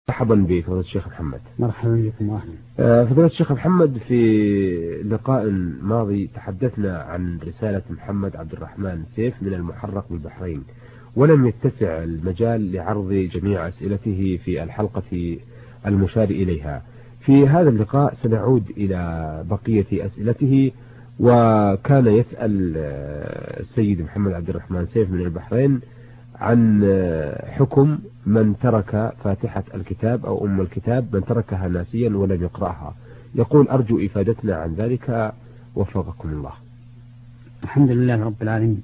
مرحبا بفضيلة الشيخ محمد. مرحبا بكم واهلا. فضيلة الشيخ محمد، في لقاء ماضي تحدثنا عن رسالة محمد عبد الرحمن سيف من المحرق بالبحرين، ولم يتسع المجال لعرض جميع أسئلته في الحلقة المشار إليها. في هذا اللقاء سنعود إلى بقية أسئلته. وكان يسأل السيد محمد عبد الرحمن سيف من البحرين عن حكم من ترك فاتحة الكتاب أو أم الكتاب، من تركها ناسيا ولم يقرأها. يقول: أرجو إفادتنا عن ذلك وفقكم الله. الحمد لله رب العالمين.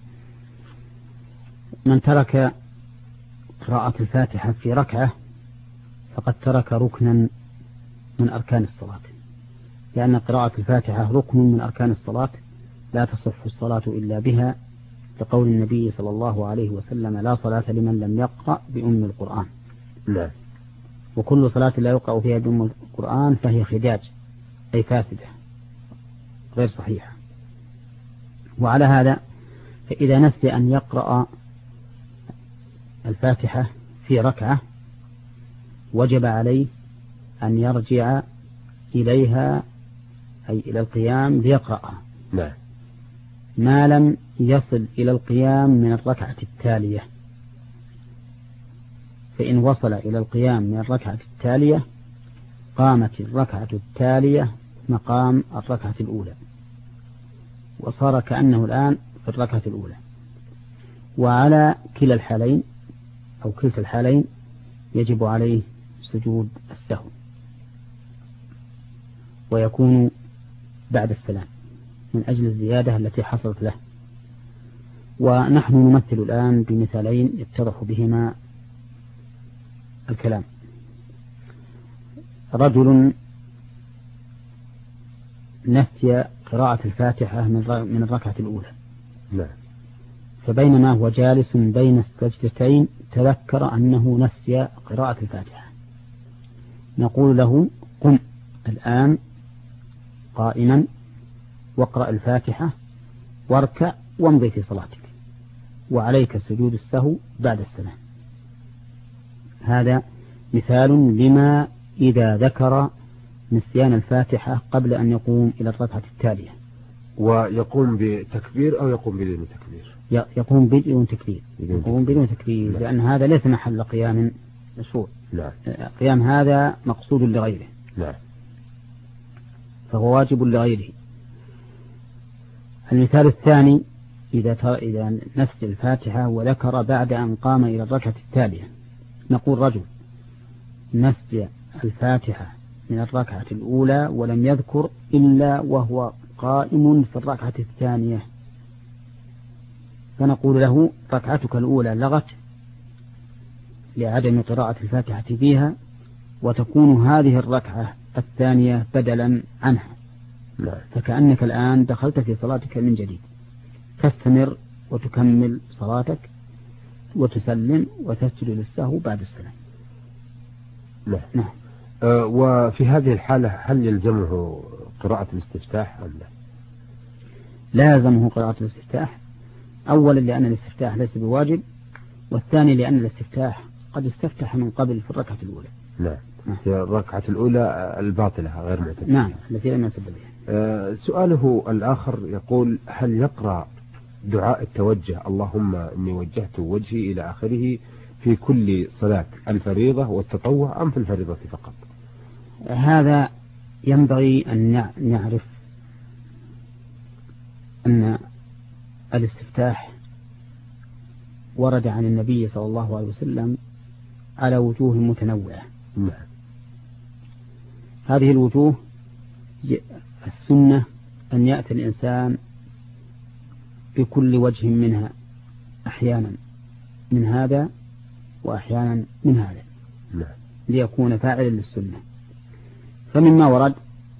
من ترك قراءة الفاتحة في ركعة فقد ترك ركنا من أركان الصلاة، لأن قراءة الفاتحة ركن من أركان الصلاة، لا تصح الصلاة إلا بها، لقول النبي صلى الله عليه وسلم: لا صلاة لمن لم يقرأ بأم القرآن. لا. وكل صلاة لا يقرأ فيها بأم القرآن فهي خداج، أي فاسدة غير صحيحة. وعلى هذا فإذا نسي أن يقرأ الفاتحة في ركعة وجب عليه أن يرجع إليها، أي إلى القيام ليقرأها. لا. ما لم يصل إلى القيام من الركعة التالية، فإن وصل إلى القيام من الركعة التالية قامت الركعة التالية مقام الركعة الأولى، وصار كأنه الآن في الركعة الأولى. وعلى كلا الحالين أو كلتا الحالين يجب عليه سجود السهو، ويكون بعد السلام من أجل الزيادة التي حصلت له. ونحن نمثل الآن بمثالين يتضح بهما الكلام. رجل نسي قراءة الفاتحة من الركعة الأولى، لا. فبينما هو جالس بين السجدتين تذكر أنه نسي قراءة الفاتحة، نقول له: قم الآن قائما واقرأ الفاتحة واركع وامضي في صلاتك، وعليك سجود السهو بعد السلام. هذا مثال لما إذا ذكر نسيان الفاتحة قبل أن يقوم إلى الركعة التالية. ويقوم بتكبير أو يقوم بدون تكبير؟ يقوم بدون تكبير. يقوم بدون تكبير، لأن هذا ليس محل قيام مشروع. قيام هذا مقصود لغيره. لا. فهو واجب لغيره. المثال الثاني: إذا نسي الفاتحة وذكر بعد أن قام إلى الركعة التالية، نقول: رجل نسي الفاتحة من الركعة الأولى ولم يذكر إلا وهو قائم في الركعة الثانية، فنقول له: ركعتك الأولى لغت لعدم قراءة الفاتحة فيها، وتكون هذه الركعة الثانية بدلا عنها. لا. فكأنك الآن دخلت في صلاتك من جديد، تستمر وتكمل صلاتك وتسلم وتسجد للسهو بعد السلام. لا. نعم. وفي هذه الحالة هل يلزمه قراءة الاستفتاح أم لا؟ لازمه قراءة الاستفتاح، أولا لأن الاستفتاح ليس بواجب، والثاني لأن الاستفتاح قد استفتح من قبل في الركعة الأولى. نعم. في الركعة الأولى الباطلة غير معتدلة. نعم، التي لم يعتد بها. سؤاله الآخر يقول: هل يقرأ دعاء التوجه اللهم إني وجهت وجهي إلى آخره في كل صلاة الفريضة والتطوع أم في الفريضة فقط؟ هذا ينبغي أن نعرف أن الاستفتاح ورد عن النبي صلى الله عليه وسلم على وجوه متنوعة. نعم. هذه الوجوه السنة أن يأتي الإنسان بكل وجه منها، أحيانا من هذا وأحيانا من هذا. نعم. ليكون فاعلا للسنة. فمما ورد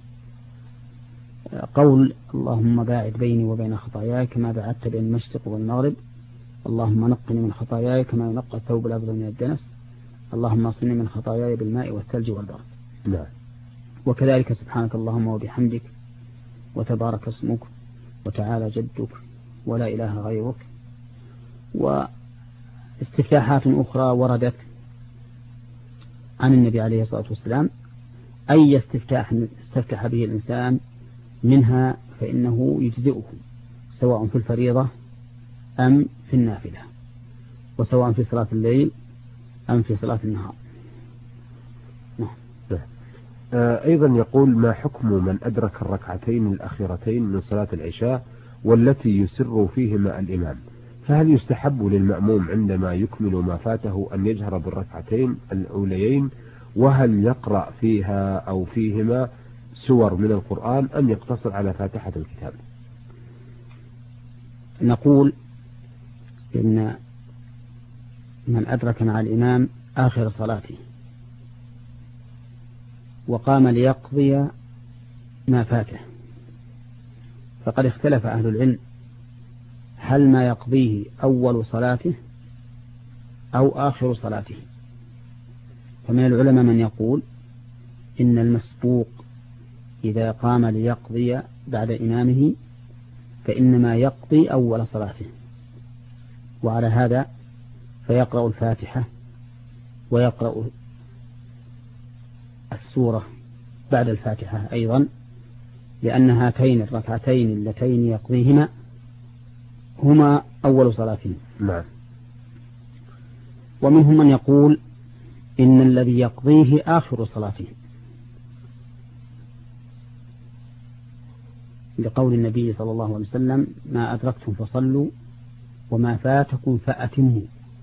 قول: اللهم باعد بيني وبين خطاياي كما بعدت بين المشرق والمغرب، اللهم نقني من خطاياي كما ينقى الثوب الأبيض من الدنس، اللهم اصلني من خطاياي بالماء والثلج والبرد. نعم. وكذلك سبحانك اللهم وبحمدك وتبارك اسمك وتعالى جدك ولا إله غيرك. واستفتاحات أخرى وردت عن النبي عليه الصلاة والسلام أي استفتح به الإنسان منها فإنه يجزئه، سواء في الفريضة أم في النافلة، وسواء في صلاة الليل أم في صلاة النهار. أيضا يقول: ما حكم من أدرك الركعتين الأخيرتين من صلاة العشاء والتي يسر فيهما الإمام؟ فهل يستحب للمأموم عندما يكمل ما فاته أن يجهر بالركعتين الأوليين؟ وهل يقرأ فيها أو فيهما سور من القرآن أم يقتصر على فاتحة الكتاب؟ نقول إن من أدرك مع الإمام آخر صلاته وقام ليقضي ما فاته، فقد اختلف أهل العلم هل ما يقضيه أول صلاته أو آخر صلاته. فمن العلماء من يقول إن المسبوق إذا قام ليقضي بعد إمامه فإنما يقضي أول صلاته، وعلى هذا فيقرأ الفاتحة ويقرأ السورة بعد الفاتحة أيضا، لأن هاتين الركعتين اللتين يقضيهما هما أول صلاته. نعم. ومنهم من يقول إن الذي يقضيه آخر صلاته، لقول النبي صلى الله عليه وسلم: ما أدركتم فصلوا وما فاتكم فأتموا.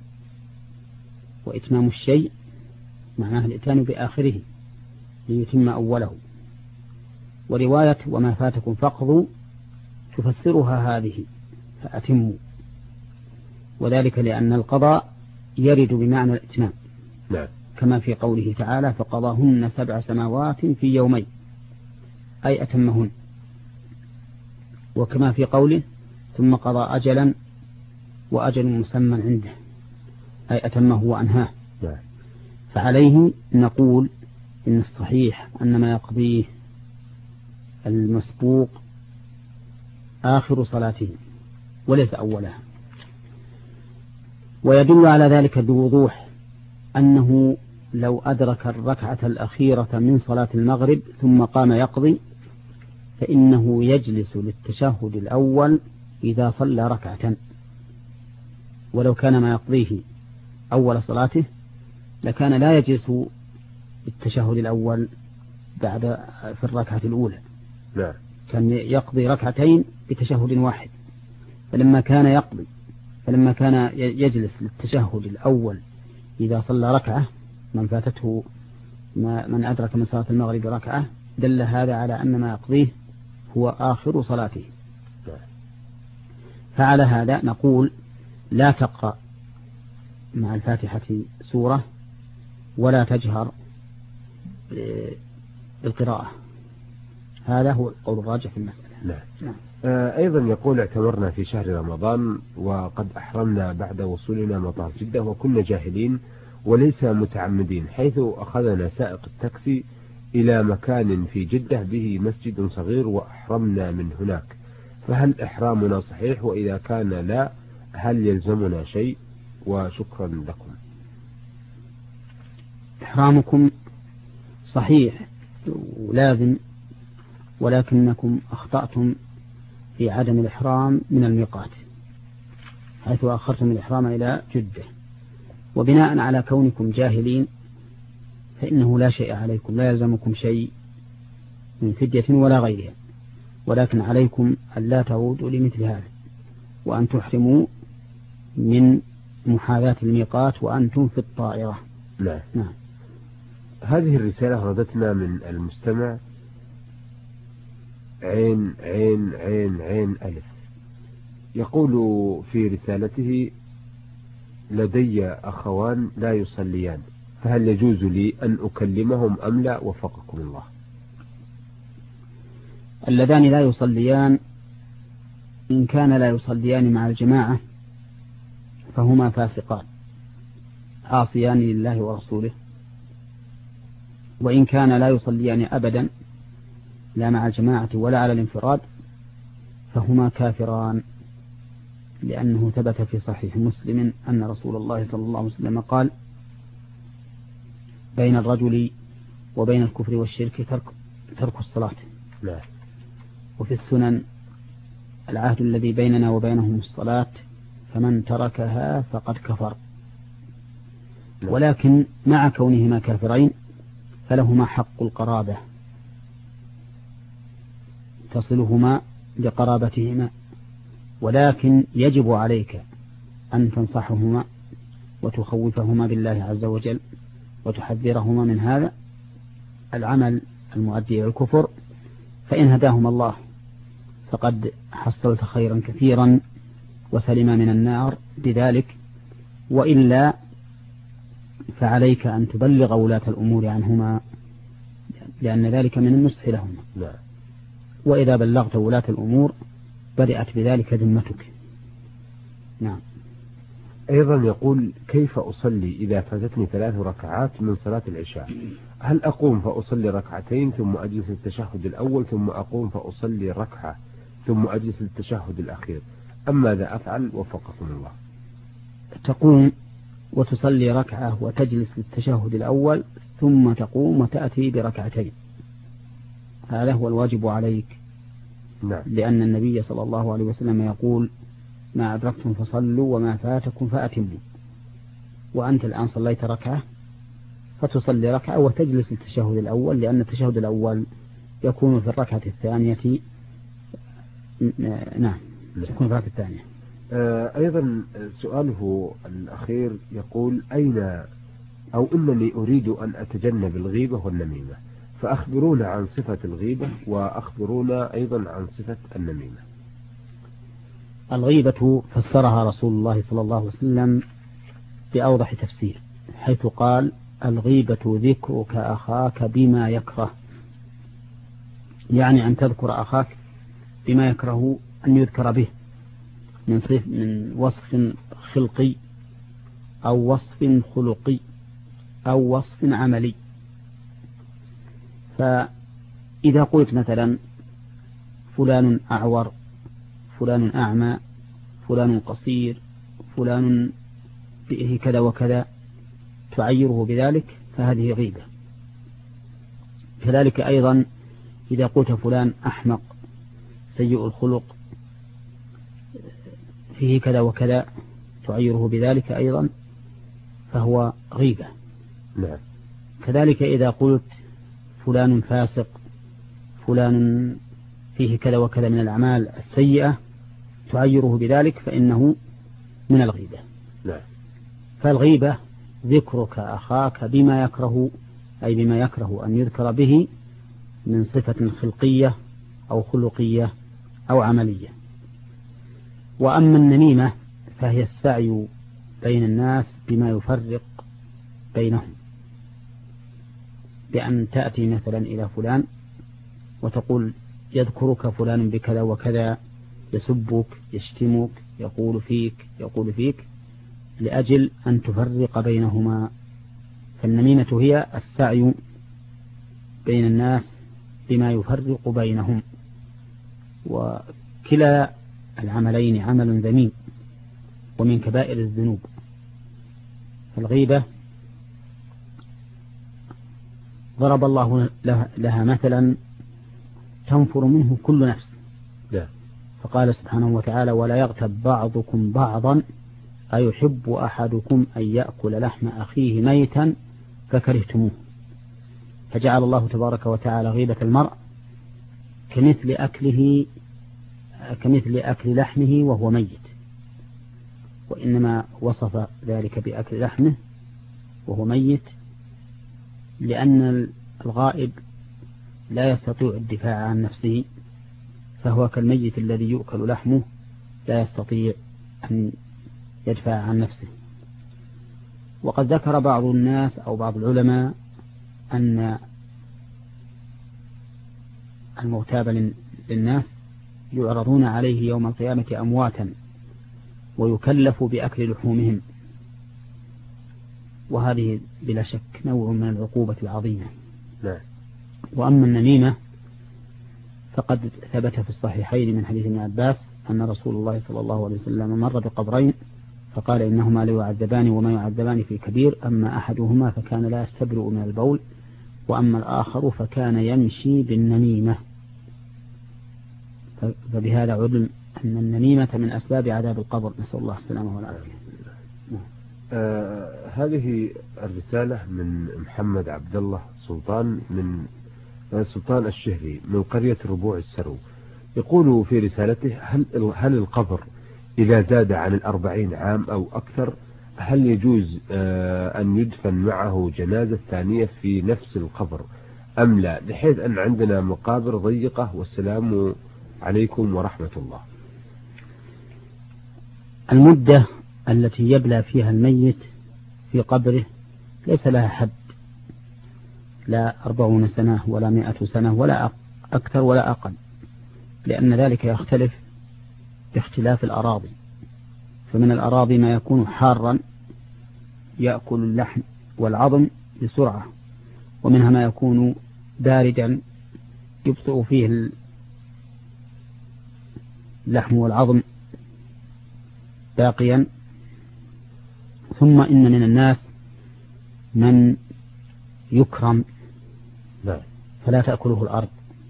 وإتمام الشيء معناه الإتيان بآخره ليتم أوله. ورواية وما فاتكم فاقضوا تفسرها هذه فأتموا، وذلك لأن القضاء يرد بمعنى الإتمام. نعم. كما في قوله تعالى: فقضاهن 7 سماوات في يومين، أي أتمهن. وكما في قوله: ثم قضى أجلا وأجل مسمى عنده، أي أتمه وأنهاه. نعم. فعليه نقول إن الصحيح أن ما يقضيه المسبوق آخر صلاته وليس أولها. ويدل على ذلك بوضوح أنه لو أدرك الركعة الأخيرة من صلاة المغرب ثم قام يقضي فإنه يجلس للتشهد الأول إذا صلى ركعة، ولو كان ما يقضيه أول صلاته لكان لا يجلس للتشهد الأول بعد في الركعة الأولى. نعم. كان يقضي ركعتين بتشهد واحد، فلما كان يجلس للتشهد الأول إذا صلى ركعة، من فاتته من أدرك من صلاة المغرب ركعة، دل هذا على أن ما يقضيه هو آخر صلاته. فعلى هذا نقول: لا تقرأ مع الفاتحة سورة ولا تجهر بالقراءة. هذا هو القول الراجح في المسألة. نعم. أيضا يقول: اعتمرنا في شهر رمضان وقد أحرمنا بعد وصولنا مطار جدة وكنا جاهلين وليس متعمدين، حيث أخذنا سائق التاكسي إلى مكان في جدة به مسجد صغير وأحرمنا من هناك، فهل إحرامنا صحيح؟ وإذا كان لا، هل يلزمنا شيء؟ وشكرا لكم. إحرامكم صحيح ولازم، ولكنكم أخطأتم في عدم الإحرام من الميقات، حيث أخرتم الإحرام إلى جدة. وبناء على كونكم جاهلين فإنه لا شيء عليكم، لا يلزمكم شيء من فدية ولا غيرها، ولكن عليكم أن لا تعودوا لمثل هذا، وأن تحرموا من محاذاة الميقات وأنتم في الطائرة. نعم. هذه الرسالة وردتنا من المستمع عين عين عين عين ألف، يقول في رسالته: لدي أخوان لا يصليان، فهل يجوز لي أن أكلمهم أم لا؟ وفقكم الله. اللذان لا يصليان إن كان لا يصليان مع الجماعة فهما فاسقان عاصيان لله ورسوله، وإن كان لا يصليان أبدا لا مع الجماعة ولا على الانفراد فهما كافران، لأنه ثبت في صحيح مسلم أن رسول الله صلى الله عليه وسلم قال: بين الرجل وبين الكفر والشرك ترك الصلاة. لا. وفي السنن العهد الذي بيننا وبينهم الصلاة فمن تركها فقد كفر. لا. ولكن مع كونهما كافرين فلهما حق القرابة تصلهما لقرابتهما، ولكن يجب عليك أن تنصحهما وتخوفهما بالله عز وجل وتحذرهما من هذا العمل المؤدي إلى الكفر، فإن هداهما الله فقد حصلت خيرا كثيرا وسلما من النار بذلك، وإلا فعليك أن تبلغ ولاة الأمور عنهما، لأن ذلك من النصح لهما. لا. وإذا بلغت ولاة الأمور بدأت بذلك ذمتك. نعم. أيضا يقول: كيف أصلي إذا فاتتني 3 ركعات من صلاة العشاء؟ هل أقوم فأصلي ركعتين ثم أجلس التشهد الأول ثم أقوم فأصلي ركعة ثم أجلس التشهد الأخير، أم ماذا أفعل وفقكم الله؟ تقوم وتصلي ركعة وتجلس للتشهد الأول ثم تقوم وتأتي بركعتين، هذا هو الواجب عليك. نعم. لأن النبي صلى الله عليه وسلم يقول: ما أدركتم فصلوا وما فاتكم فأتموا. وأنت الآن صليت ركعة فتصلي ركعة وتجلس للتشهد الأول، لأن التشهد الأول يكون في الركعة الثانية. نعم، يكون في الركعة الثانية. أيضا سؤاله الأخير يقول: أين أو إنني أريد أن أتجنب الغيبة والنميمة، فأخبرونا عن صفة الغيبة وأخبرونا أيضا عن صفة النميمة. الغيبة فسرها رسول الله صلى الله عليه وسلم بأوضح تفسير، حيث قال: الغيبة ذكرك أخاك بما يكره، يعني أن تذكر أخاك بما يكره أن يذكر به من وصف خلقي أو وصف خلقي أو وصف عملي. فإذا قلت مثلا فلان أعور، فلان أعمى، فلان قصير، فلان فيه كذا وكذا، تعيره بذلك فهذه غيبة. كذلك أيضا إذا قلت فلان أحمق، سيء الخلق، فيه كذا وكذا، تعيره بذلك أيضا فهو غيبة. نعم. كذلك إذا قلت فلان فاسق، فلان فيه كذا وكذا من الأعمال السيئة، تعيره بذلك فإنه من الغيبة. نعم. فالغيبة ذكرك أخاك بما يكره، أي بما يكره أن يذكر به من صفة خلقية أو خلقية أو عملية. وأما النميمة فهي السعي بين الناس بما يفرق بينهم، بأن تأتي مثلا إلى فلان وتقول: يذكرك فلان بكذا وكذا، يسبك، يشتمك، يقول فيك لأجل أن تفرق بينهما. فالنميمة هي السعي بين الناس بما يفرق بينهم، وكلا العملين عمل ذميم ومن كبائر الذنوب. الغيبة ضرب الله لها مثلا تنفر منه كل نفس. فقال سبحانه وتعالى: ولا يغتب بعضكم بعضا أيحب أحدكم أن يأكل لحم أخيه ميتا فكرهتموه. فجعل الله تبارك وتعالى غيبة المرء كمثل أكل لحمه وهو ميت، وإنما وصف ذلك بأكل لحمه وهو ميت لأن الغائب لا يستطيع الدفاع عن نفسه، فهو كالميت الذي يؤكل لحمه لا يستطيع أن يدفع عن نفسه. وقد ذكر بعض الناس أو بعض العلماء أن المغتاب للناس يعرضون عليه يوم القيامة أمواتا ويكلف بأكل لحومهم، وهذه بلا شك نوع من العقوبة العظيمة. وأما النميمة فقد ثبت في الصحيحين من حديث ابن عباس أن رسول الله صلى الله عليه وسلم مر بقبرين فقال إنهما لا يعذبان وما يعذبان في كبير، أما أحدهما فكان لا يستبرئ من البول، وأما الآخر فكان يمشي بالنميمة. فبهذا علم أن النميمة من أسباب عذاب القبر، نسأل الله السلامة والعافية. هذه الرسالة من محمد عبد الله سلطان من سلطان الشهري من قرية ربوع السرو، يقول في رسالته: هل القبر إذا زاد عن 40 عام أو أكثر هل يجوز أن يدفن معه جنازة ثانية في نفس القبر أم لا، بحيث أن عندنا مقابر ضيقة، والسلام عليكم ورحمة الله. المدة التي يبلى فيها الميت في قبره ليس لها حد، لا 40 سنة ولا 100 سنة ولا أكثر ولا أقل، لأن ذلك يختلف باختلاف الأراضي. فمن الأراضي ما يكون حارا يأكل اللحم والعظم بسرعة، ومنها ما يكون باردا يبطئ فيه اللحم والعظم باقيا. ثم إن من الناس من يكرم فلا تأكله الأرض،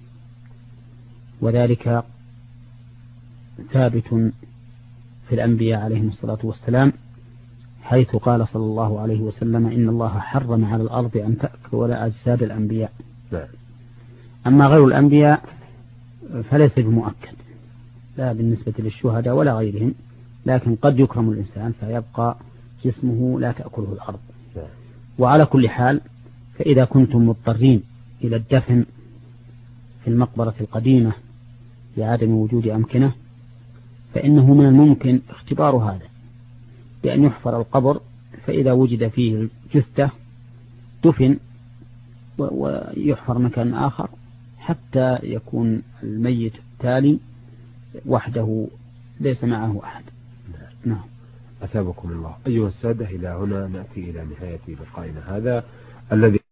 وذلك ثابت في الأنبياء عليهم الصلاة والسلام، حيث قال صلى الله عليه وسلم: إن الله حرم على الأرض أن تأكل أجساد الأنبياء. أما غير الأنبياء فليس بمؤكد، لا بالنسبة للشهداء ولا غيرهم، لكن قد يكرم الإنسان فيبقى جسمه لا تأكله الأرض. وعلى كل حال، فإذا كنتم مضطرين إلى الدفن في المقبرة القديمة لعدم وجود أمكنة، فإنه من الممكن اختبار هذا بأن يحفر القبر، فإذا وجد فيه الجثة دفن ويحفر مكان آخر حتى يكون الميت التالي وحده ليس معه أحد. نعم. أثابكم الله. أيها السادة، إلى هنا نأتي إلى نهاية لقائنا هذا الذي